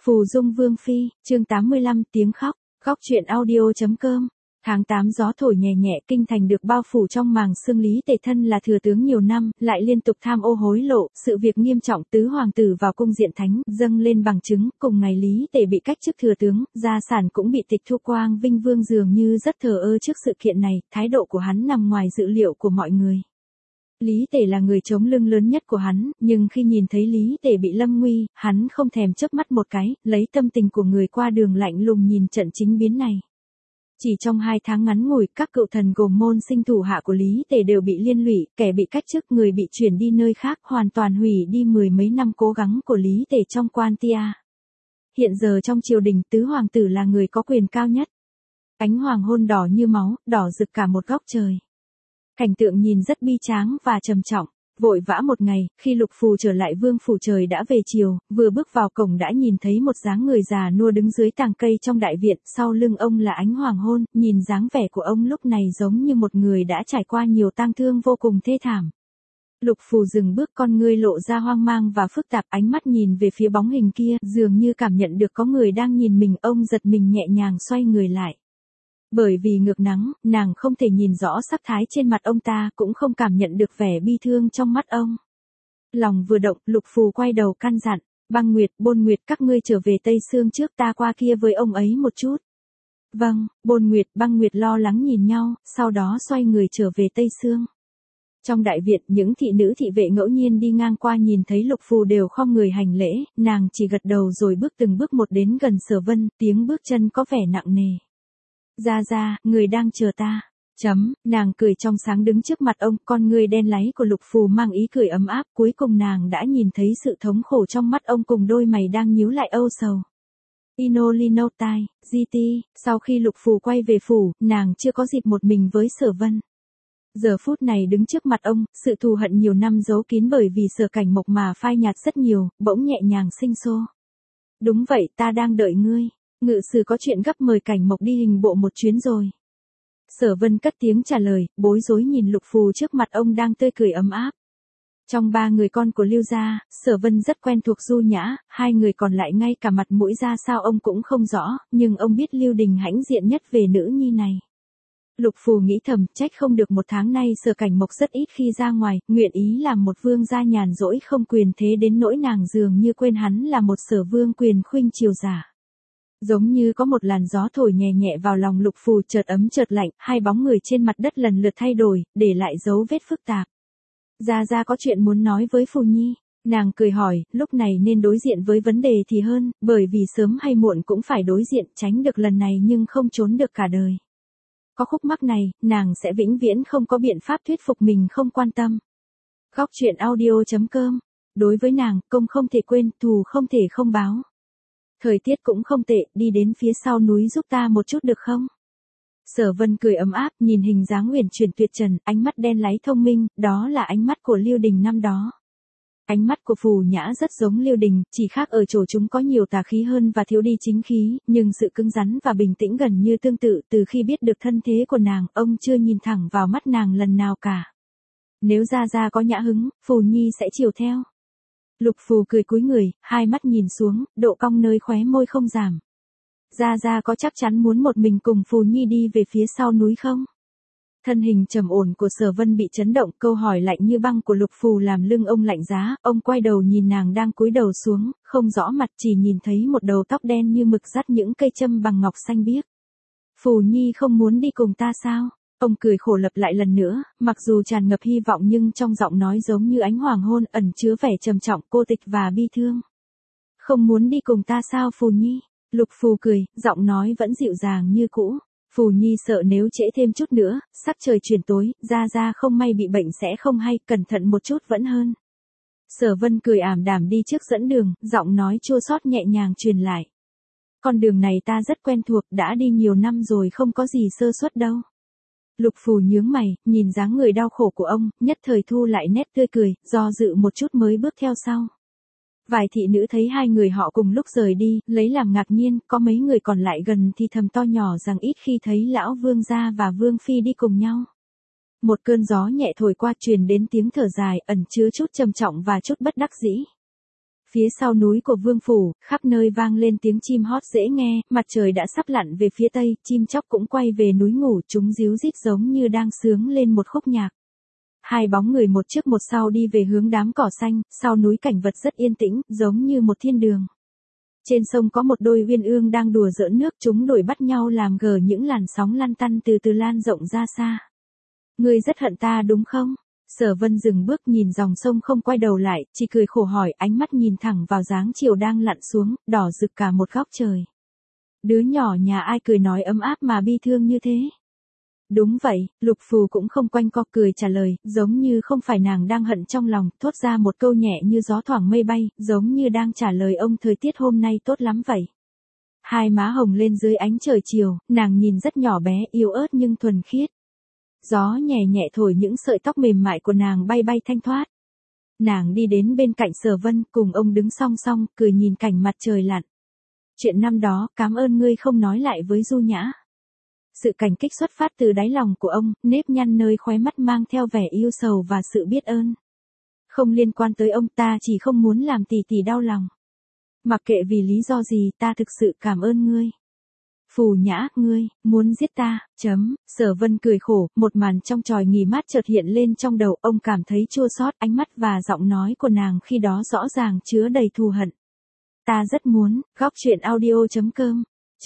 Phù Dung Vương Phi, chương 85 tiếng khóc, góc truyện audio.com. Tháng 8 gió thổi nhẹ nhẹ, kinh thành được bao phủ trong màng sương. Lý Tề thân là thừa tướng nhiều năm, lại liên tục tham ô hối lộ, sự việc nghiêm trọng. Tứ hoàng tử vào cung diện thánh, dâng lên bằng chứng. Cùng ngày Lý Tề bị cách chức thừa tướng, gia sản cũng bị tịch thu. Quang Vinh Vương dường như rất thờ ơ trước sự kiện này, thái độ của hắn nằm ngoài dự liệu của mọi người. Lý Tề là người chống lưng lớn nhất của hắn, nhưng khi nhìn thấy Lý Tề bị lâm nguy, hắn không thèm chớp mắt một cái, lấy tâm tình của người qua đường lạnh lùng nhìn trận chính biến này. Chỉ trong 2 tháng ngắn ngủi, các cựu thần gồm môn sinh thủ hạ của Lý Tề đều bị liên lụy, kẻ bị cách chức, người bị chuyển đi nơi khác, hoàn toàn hủy đi 10 mấy năm cố gắng của Lý Tề trong quan tia. Hiện giờ trong triều đình, tứ hoàng tử là người có quyền cao nhất. Ánh hoàng hôn đỏ như máu, đỏ rực cả một góc trời. Cảnh tượng nhìn rất bi tráng và trầm trọng. Vội vã một ngày, khi Lục Phù trở lại vương phủ trời đã về chiều, vừa bước vào cổng đã nhìn thấy một dáng người già nua đứng dưới tàng cây trong đại viện, sau lưng ông là ánh hoàng hôn, nhìn dáng vẻ của ông lúc này giống như một người đã trải qua nhiều tang thương vô cùng thê thảm. Lục Phù dừng bước, con ngươi lộ ra hoang mang và phức tạp, ánh mắt nhìn về phía bóng hình kia, dường như cảm nhận được có người đang nhìn mình, ông giật mình nhẹ nhàng xoay người lại. Bởi vì ngược nắng, nàng không thể nhìn rõ sắc thái trên mặt ông ta, cũng không cảm nhận được vẻ bi thương trong mắt ông. Lòng vừa động, Lục Phù quay đầu căn dặn, Băng Nguyệt, Bôn Nguyệt, các ngươi trở về Tây Sương trước, ta qua kia với ông ấy một chút. Vâng, Bôn Nguyệt, Băng Nguyệt lo lắng nhìn nhau, sau đó xoay người trở về Tây Sương. Trong đại viện, những thị nữ thị vệ ngẫu nhiên đi ngang qua nhìn thấy Lục Phù đều khom người hành lễ, nàng chỉ gật đầu rồi bước từng bước một đến gần Sở Vân, tiếng bước chân có vẻ nặng nề. Ra, người đang chờ ta. Nàng cười trong sáng đứng trước mặt ông, con ngươi đen láy của Lục Phù mang ý cười ấm áp, cuối cùng nàng đã nhìn thấy sự thống khổ trong mắt ông cùng đôi mày đang nhíu lại âu sầu. Inolino tai, GT, sau khi Lục Phù quay về phủ, nàng chưa có dịp một mình với Sở Vân. Giờ phút này đứng trước mặt ông, sự thù hận nhiều năm giấu kín bởi vì Sở Cảnh Mộc mà phai nhạt rất nhiều, bỗng nhẹ nhàng sinh xô. Đúng vậy, ta đang đợi ngươi. Ngự sử có chuyện gấp mời Cảnh Mộc đi hình bộ một chuyến rồi. Sở Vân cất tiếng trả lời, bối rối nhìn Lục Phù trước mặt ông đang tươi cười ấm áp. Trong 3 người con của Lưu gia, Sở Vân rất quen thuộc Du Nhã, 2 người còn lại ngay cả mặt mũi ra sao ông cũng không rõ, nhưng ông biết Lưu Đình hãnh diện nhất về nữ nhi này. Lục Phù nghĩ thầm, trách không được 1 tháng nay Sở Cảnh Mộc rất ít khi ra ngoài, nguyện ý làm một vương gia nhàn rỗi không quyền thế đến nỗi nàng dường như quên hắn là một Sở vương quyền khuynh triều giả. Giống như có một làn gió thổi nhẹ nhẹ vào lòng Lục Phù, chợt ấm chợt lạnh, 2 bóng người trên mặt đất lần lượt thay đổi, để lại dấu vết phức tạp. Ra có chuyện muốn nói với Phù Nhi. Nàng cười hỏi, lúc này nên đối diện với vấn đề thì hơn, bởi vì sớm hay muộn cũng phải đối diện, tránh được lần này nhưng không trốn được cả đời. Có khúc mắc này, nàng sẽ vĩnh viễn không có biện pháp thuyết phục mình không quan tâm. Góc truyện audio.com. Đối với nàng, công không thể quên, thù không thể không báo. Thời tiết cũng không tệ, đi đến phía sau núi giúp ta một chút được không? Sở Vân cười ấm áp, nhìn hình dáng uyển chuyển tuyệt trần, ánh mắt đen láy thông minh, đó là ánh mắt của Lưu Đình năm đó. Ánh mắt của Phù Nhã rất giống Lưu Đình, chỉ khác ở chỗ chúng có nhiều tà khí hơn và thiếu đi chính khí, nhưng sự cứng rắn và bình tĩnh gần như tương tự. Từ khi biết được thân thế của nàng, ông chưa nhìn thẳng vào mắt nàng lần nào cả. Nếu Ra có nhã hứng, Phù Nhi sẽ chiều theo. Lục Phù cười cúi người, 2 mắt nhìn xuống, độ cong nơi khóe môi không giảm. Ra có chắc chắn muốn một mình cùng Phù Nhi đi về phía sau núi không? Thân hình trầm ổn của Sở Vân bị chấn động, câu hỏi lạnh như băng của Lục Phù làm lưng ông lạnh giá, ông quay đầu nhìn nàng đang cúi đầu xuống, không rõ mặt, chỉ nhìn thấy một đầu tóc đen như mực dắt những cây châm bằng ngọc xanh biếc. Phù Nhi không muốn đi cùng ta sao? Ông cười khổ lặp lại lần nữa, mặc dù tràn ngập hy vọng nhưng trong giọng nói giống như ánh hoàng hôn ẩn chứa vẻ trầm trọng, cô tịch và bi thương. Không muốn đi cùng ta sao Phù Nhi? Lục Phù cười, giọng nói vẫn dịu dàng như cũ. Phù Nhi sợ nếu trễ thêm chút nữa, sắp trời chuyển tối, Ra không may bị bệnh sẽ không hay, cẩn thận một chút vẫn hơn. Sở Vân cười ảm đạm đi trước dẫn đường, giọng nói chua xót nhẹ nhàng truyền lại. Con đường này ta rất quen thuộc, đã đi nhiều năm rồi không có gì sơ suất đâu. Lục Phù nhướng mày, nhìn dáng người đau khổ của ông, nhất thời thu lại nét tươi cười, do dự một chút mới bước theo sau. Vài thị nữ thấy 2 người họ cùng lúc rời đi, lấy làm ngạc nhiên, có mấy người còn lại gần thì thầm to nhỏ rằng ít khi thấy lão vương gia và vương phi đi cùng nhau. Một cơn gió nhẹ thổi qua, truyền đến tiếng thở dài, ẩn chứa chút trầm trọng và chút bất đắc dĩ. Phía sau núi của vương phủ, khắp nơi vang lên tiếng chim hót dễ nghe, mặt trời đã sắp lặn về phía tây, chim chóc cũng quay về núi ngủ, chúng ríu rít giống như đang sướng lên một khúc nhạc. Hai bóng người một trước một sau đi về hướng đám cỏ xanh, sau núi cảnh vật rất yên tĩnh, giống như một thiên đường. Trên sông có một đôi uyên ương đang đùa giỡn nước, chúng đuổi bắt nhau làm gờ những làn sóng lăn tăn từ từ lan rộng ra xa. Ngươi rất hận ta đúng không? Sở Vân dừng bước nhìn dòng sông không quay đầu lại, chỉ cười khổ hỏi, ánh mắt nhìn thẳng vào dáng chiều đang lặn xuống, đỏ rực cả một góc trời. Đứa nhỏ nhà ai cười nói ấm áp mà bi thương như thế? Đúng vậy, Lục Phù cũng không quanh co cười trả lời, giống như không phải nàng đang hận trong lòng, thốt ra một câu nhẹ như gió thoảng mây bay, giống như đang trả lời ông thời tiết hôm nay tốt lắm vậy. Hai má hồng lên dưới ánh trời chiều, nàng nhìn rất nhỏ bé, yếu ớt nhưng thuần khiết. Gió nhẹ nhẹ thổi những sợi tóc mềm mại của nàng bay bay thanh thoát. Nàng đi đến bên cạnh Sở Vân, cùng ông đứng song song, cười nhìn cảnh mặt trời lặn. Chuyện năm đó, cảm ơn ngươi không nói lại với Du Nhã. Sự cảnh kích xuất phát từ đáy lòng của ông, nếp nhăn nơi khóe mắt mang theo vẻ yêu sầu và sự biết ơn. Không liên quan tới ông, ta chỉ không muốn làm tỷ tỷ đau lòng. Mặc kệ vì lý do gì, ta thực sự cảm ơn ngươi. Phù Nhã, ngươi, muốn giết ta, Sở Vân cười khổ, một màn trong tròi nghỉ mát chợt hiện lên trong đầu, ông cảm thấy chua xót, ánh mắt và giọng nói của nàng khi đó rõ ràng chứa đầy thù hận. Ta rất muốn, góc truyện audio.com,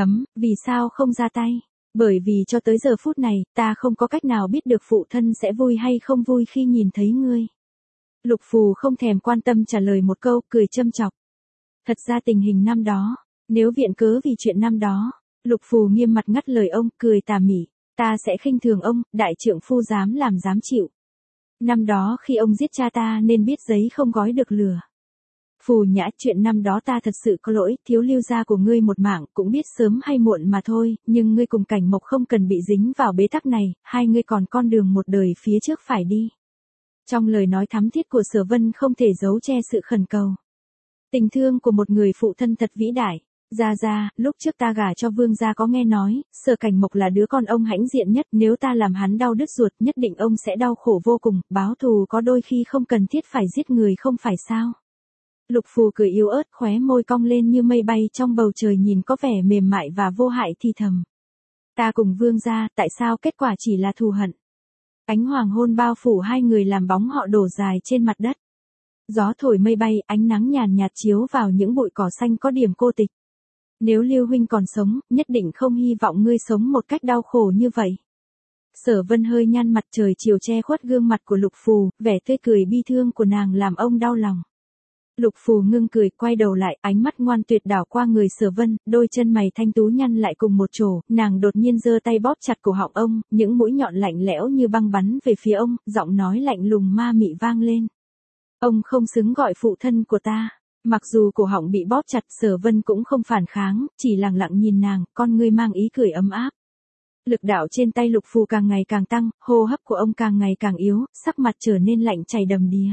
vì sao không ra tay? Bởi vì cho tới giờ phút này, ta không có cách nào biết được phụ thân sẽ vui hay không vui khi nhìn thấy ngươi. Lục Phù không thèm quan tâm trả lời một câu, cười châm chọc. Thật ra tình hình năm đó, nếu viện cớ vì chuyện năm đó, Lục Phù nghiêm mặt ngắt lời ông, cười tà mỉ, ta sẽ khinh thường ông, đại trượng phu dám làm dám chịu. Năm đó khi ông giết cha ta nên biết giấy không gói được lửa. Phù Nhã, chuyện năm đó ta thật sự có lỗi, thiếu lưu gia của ngươi một mảng, cũng biết sớm hay muộn mà thôi, nhưng ngươi cùng Cảnh Mộc không cần bị dính vào bế tắc này, hai ngươi còn con đường một đời phía trước phải đi. Trong lời nói thắm thiết của Sở Vân không thể giấu che sự khẩn cầu. Tình thương của một người phụ thân thật vĩ đại. Gia, lúc trước ta gả cho vương gia có nghe nói, Sở Cảnh Mộc là đứa con ông hãnh diện nhất, nếu ta làm hắn đau đứt ruột, nhất định ông sẽ đau khổ vô cùng, báo thù có đôi khi không cần thiết phải giết người không phải sao. Lục Phù cười yếu ớt, khóe môi cong lên như mây bay trong bầu trời nhìn có vẻ mềm mại và vô hại thì thầm. Ta cùng vương gia, tại sao kết quả chỉ là thù hận? Ánh hoàng hôn bao phủ hai người làm bóng họ đổ dài trên mặt đất. Gió thổi mây bay, ánh nắng nhàn nhạt chiếu vào những bụi cỏ xanh có điểm cô tịch. Nếu Lưu huynh còn sống, nhất định không hy vọng ngươi sống một cách đau khổ như vậy. Sở Vân hơi nhăn mặt, trời chiều che khuất gương mặt của Lục Phù, vẻ tươi cười bi thương của nàng làm ông đau lòng. Lục Phù ngưng cười, quay đầu lại, ánh mắt ngoan tuyệt đảo qua người Sở Vân, đôi chân mày thanh tú nhăn lại cùng một chỗ, nàng đột nhiên giơ tay bóp chặt cổ họng ông, những mũi nhọn lạnh lẽo như băng bắn về phía ông, giọng nói lạnh lùng ma mị vang lên. Ông không xứng gọi phụ thân của ta. Mặc dù cổ họng bị bóp chặt, Sở Vân cũng không phản kháng, chỉ lặng lặng nhìn nàng, con ngươi mang ý cười ấm áp. Lực đạo trên tay Lục Phù càng ngày càng tăng, hô hấp của ông càng ngày càng yếu, sắc mặt trở nên lạnh chảy đầm đìa.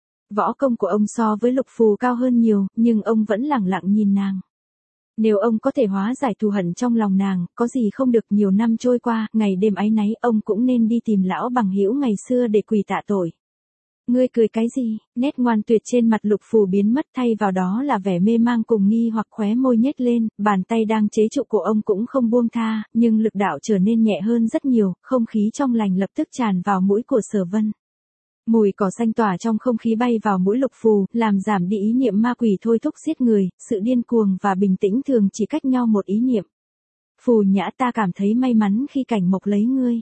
Võ công của ông so với Lục Phù cao hơn nhiều, nhưng ông vẫn lặng lặng nhìn nàng. Nếu ông có thể hóa giải thù hận trong lòng nàng, có gì không được, nhiều năm trôi qua, ngày đêm áy náy, ông cũng nên đi tìm lão bằng hữu ngày xưa để quỳ tạ tội. Ngươi cười cái gì? Nét ngoan tuyệt trên mặt Lục Phù biến mất, thay vào đó là vẻ mê mang cùng nghi hoặc, khóe môi nhếch lên, bàn tay đang chế trụ của ông cũng không buông tha, nhưng lực đạo trở nên nhẹ hơn rất nhiều, không khí trong lành lập tức tràn vào mũi của Sở Vân. Mùi cỏ xanh tỏa trong không khí bay vào mũi Lục Phù, làm giảm đi ý niệm ma quỷ thôi thúc giết người, sự điên cuồng và bình tĩnh thường chỉ cách nhau một ý niệm. Phù Nhã, ta cảm thấy may mắn khi Cảnh Mộc lấy ngươi.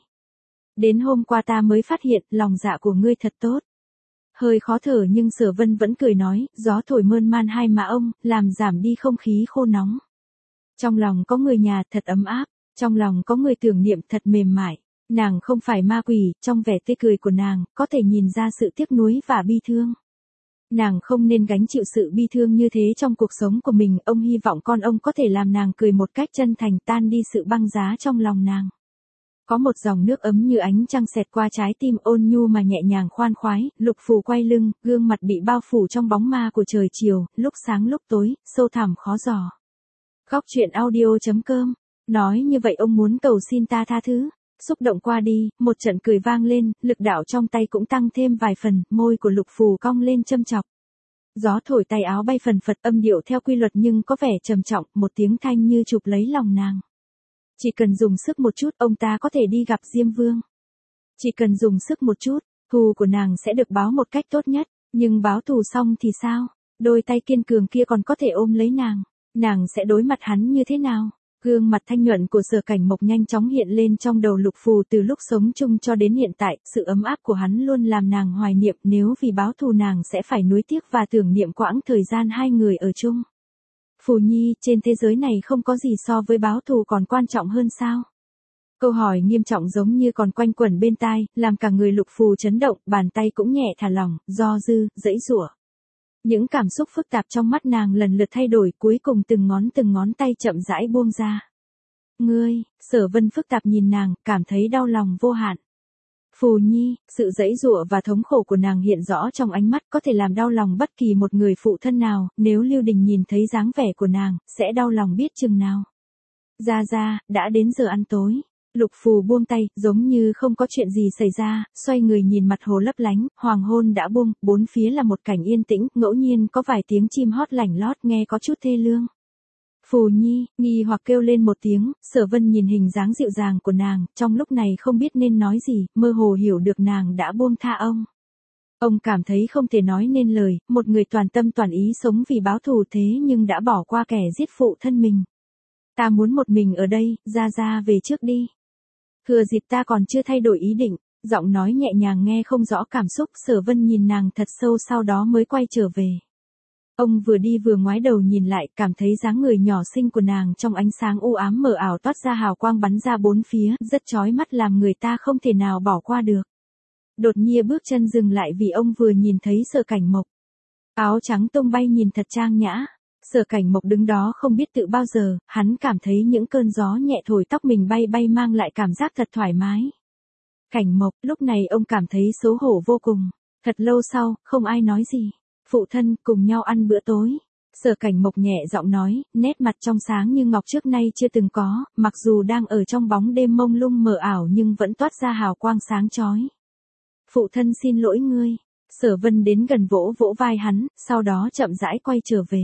Đến hôm qua ta mới phát hiện, lòng dạ của ngươi thật tốt. Hơi khó thở nhưng Sở Vân vẫn cười nói, gió thổi mơn man hai má ông, làm giảm đi không khí khô nóng. Trong lòng có người nhà thật ấm áp, trong lòng có người tưởng niệm thật mềm mại. Nàng không phải ma quỷ, trong vẻ tươi cười của nàng, có thể nhìn ra sự tiếc nuối và bi thương. Nàng không nên gánh chịu sự bi thương như thế trong cuộc sống của mình, ông hy vọng con ông có thể làm nàng cười một cách chân thành, tan đi sự băng giá trong lòng nàng. Có một dòng nước ấm như ánh trăng xẹt qua trái tim, ôn nhu mà nhẹ nhàng khoan khoái. Lục Phù quay lưng, gương mặt bị bao phủ trong bóng ma của trời chiều, lúc sáng lúc tối, sâu thẳm khó dò. Góc truyện audio.com, nói như vậy ông muốn cầu xin ta tha thứ. Xúc động qua đi, một trận cười vang lên, lực đạo trong tay cũng tăng thêm vài phần, môi của Lục Phù cong lên châm chọc. Gió thổi tay áo bay phần phật, âm điệu theo quy luật nhưng có vẻ trầm trọng, một tiếng thanh như chụp lấy lòng nàng. Chỉ cần dùng sức một chút, ông ta có thể đi gặp Diêm Vương. Chỉ cần dùng sức một chút, thù của nàng sẽ được báo một cách tốt nhất. Nhưng báo thù xong thì sao? Đôi tay kiên cường kia còn có thể ôm lấy nàng sẽ đối mặt hắn như thế nào? Gương mặt thanh nhuận của Sở Cảnh Mộc nhanh chóng hiện lên trong đầu Lục Phù từ lúc sống chung cho đến hiện tại, sự ấm áp của hắn luôn làm nàng hoài niệm, nếu vì báo thù nàng sẽ phải nuối tiếc và tưởng niệm quãng thời gian hai người ở chung. Phù Nhi, trên thế giới này không có gì so với báo thù còn quan trọng hơn sao? Câu hỏi nghiêm trọng giống như còn quanh quẩn bên tai, làm cả người Lục Phù chấn động, bàn tay cũng nhẹ thả lỏng, do dư, dãy giụa. Những cảm xúc phức tạp trong mắt nàng lần lượt thay đổi, cuối cùng từng ngón tay chậm rãi buông ra. Ngươi, Sở Vân phức tạp nhìn nàng, cảm thấy đau lòng vô hạn. Phù Nhi, sự dãy giụa và thống khổ của nàng hiện rõ trong ánh mắt, có thể làm đau lòng bất kỳ một người phụ thân nào, nếu Lưu Đình nhìn thấy dáng vẻ của nàng, sẽ đau lòng biết chừng nào. Ra, đã đến giờ ăn tối. Lục Phù buông tay, giống như không có chuyện gì xảy ra, xoay người nhìn mặt hồ lấp lánh, hoàng hôn đã buông, bốn phía là một cảnh yên tĩnh, ngẫu nhiên có vài tiếng chim hót lảnh lót nghe có chút thê lương. Phù Nhi, nghi hoặc kêu lên một tiếng, Sở Vân nhìn hình dáng dịu dàng của nàng, trong lúc này không biết nên nói gì, mơ hồ hiểu được nàng đã buông tha ông. Ông cảm thấy không thể nói nên lời, một người toàn tâm toàn ý sống vì báo thù thế nhưng đã bỏ qua kẻ giết phụ thân mình. Ta muốn một mình ở đây, ra về trước đi. Thừa dịp ta còn chưa thay đổi ý định, giọng nói nhẹ nhàng nghe không rõ cảm xúc, Sở Vân nhìn nàng thật sâu sau đó mới quay trở về. Ông vừa đi vừa ngoái đầu nhìn lại, cảm thấy dáng người nhỏ xinh của nàng trong ánh sáng u ám mờ ảo toát ra hào quang bắn ra bốn phía, rất chói mắt làm người ta không thể nào bỏ qua được. Đột nhiên bước chân dừng lại vì ông vừa nhìn thấy Sở Cảnh Mộc. Áo trắng tung bay nhìn thật trang nhã. Sở Cảnh Mộc đứng đó không biết tự bao giờ, hắn cảm thấy những cơn gió nhẹ thổi tóc mình bay mang lại cảm giác thật thoải mái. Cảnh Mộc, lúc này ông cảm thấy xấu hổ vô cùng. Thật lâu sau, không ai nói gì. Phụ thân, cùng nhau ăn bữa tối. Sở Cảnh Mộc nhẹ giọng nói, nét mặt trong sáng như ngọc trước nay chưa từng có, mặc dù đang ở trong bóng đêm mông lung mờ ảo nhưng vẫn toát ra hào quang sáng chói. Phụ thân xin lỗi ngươi. Sở Vân đến gần vỗ vai hắn, sau đó chậm rãi quay trở về.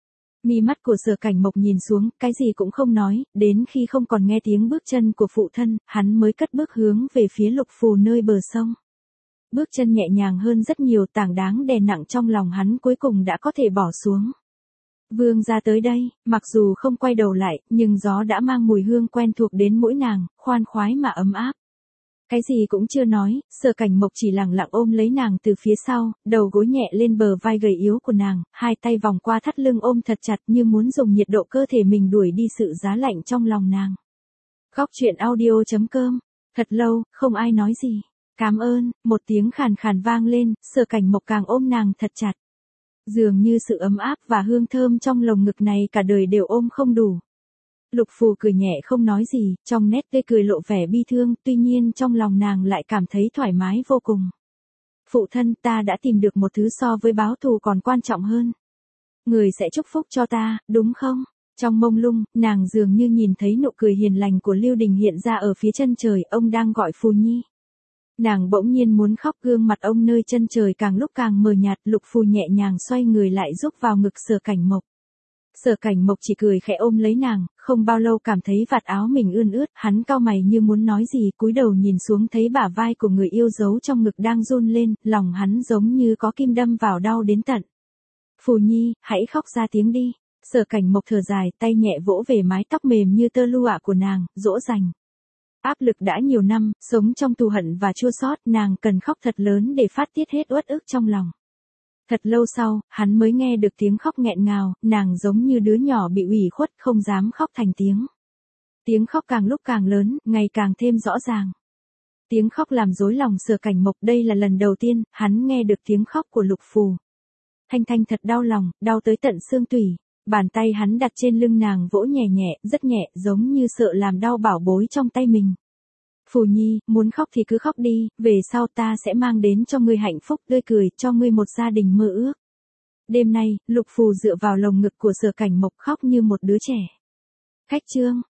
Mi mắt của Sở Cảnh Mộc nhìn xuống, cái gì cũng không nói, đến khi không còn nghe tiếng bước chân của phụ thân, hắn mới cất bước hướng về phía Lục Phù nơi bờ sông. Bước chân nhẹ nhàng hơn rất nhiều, tảng đáng đè nặng trong lòng hắn cuối cùng đã có thể bỏ xuống. Vương gia tới đây, mặc dù không quay đầu lại, nhưng gió đã mang mùi hương quen thuộc đến mũi nàng, khoan khoái mà ấm áp. Cái gì cũng chưa nói, Sở Cảnh Mộc chỉ lặng lặng ôm lấy nàng từ phía sau, đầu gối nhẹ lên bờ vai gầy yếu của nàng, hai tay vòng qua thắt lưng ôm thật chặt như muốn dùng nhiệt độ cơ thể mình đuổi đi sự giá lạnh trong lòng nàng. Góc truyện audio.com. Thật lâu, không ai nói gì. Cảm ơn, một tiếng khàn khàn vang lên, Sở Cảnh Mộc càng ôm nàng thật chặt. Dường như sự ấm áp và hương thơm trong lồng ngực này cả đời đều ôm không đủ. Lục Phù cười nhẹ không nói gì, trong nét tươi cười lộ vẻ bi thương, tuy nhiên trong lòng nàng lại cảm thấy thoải mái vô cùng. Phụ thân, ta đã tìm được một thứ so với báo thù còn quan trọng hơn. Người sẽ chúc phúc cho ta, đúng không? Trong mông lung, nàng dường như nhìn thấy nụ cười hiền lành của Lưu Đình hiện ra ở phía chân trời, ông đang gọi Phù Nhi. Nàng bỗng nhiên muốn khóc, gương mặt ông nơi chân trời càng lúc càng mờ nhạt, Lục Phù nhẹ nhàng xoay người lại rúc vào ngực Sở Cảnh Mộc. Sở Cảnh Mộc chỉ cười khẽ ôm lấy nàng, không bao lâu cảm thấy vạt áo mình ươn ướt, hắn cau mày như muốn nói gì, cúi đầu nhìn xuống thấy bả vai của người yêu giấu trong ngực đang run lên, lòng hắn giống như có kim đâm vào đau đến tận. Phù Nhi, hãy khóc ra tiếng đi. Sở Cảnh Mộc thở dài, tay nhẹ vỗ về mái tóc mềm như tơ lụa của nàng, dỗ dành. Áp lực đã nhiều năm, sống trong thù hận và chua xót, nàng cần khóc thật lớn để phát tiết hết uất ức trong lòng. Thật lâu sau, hắn mới nghe được tiếng khóc nghẹn ngào, nàng giống như đứa nhỏ bị ủy khuất không dám khóc thành tiếng. Tiếng khóc càng lúc càng lớn, ngày càng thêm rõ ràng. Tiếng khóc làm rối lòng Sở Cảnh Mộc, đây là lần đầu tiên, hắn nghe được tiếng khóc của Lục Phù. Thanh Thanh thật đau lòng, đau tới tận xương tủy. Bàn tay hắn đặt trên lưng nàng vỗ nhẹ nhẹ, rất nhẹ, giống như sợ làm đau bảo bối trong tay mình. Phù Nhi, muốn khóc thì cứ khóc đi, về sau ta sẽ mang đến cho ngươi hạnh phúc tươi cười, cho ngươi một gia đình mơ ước. Đêm nay, Lục Phù dựa vào lồng ngực của Sở Cảnh Mộc khóc như một đứa trẻ. Khách chương.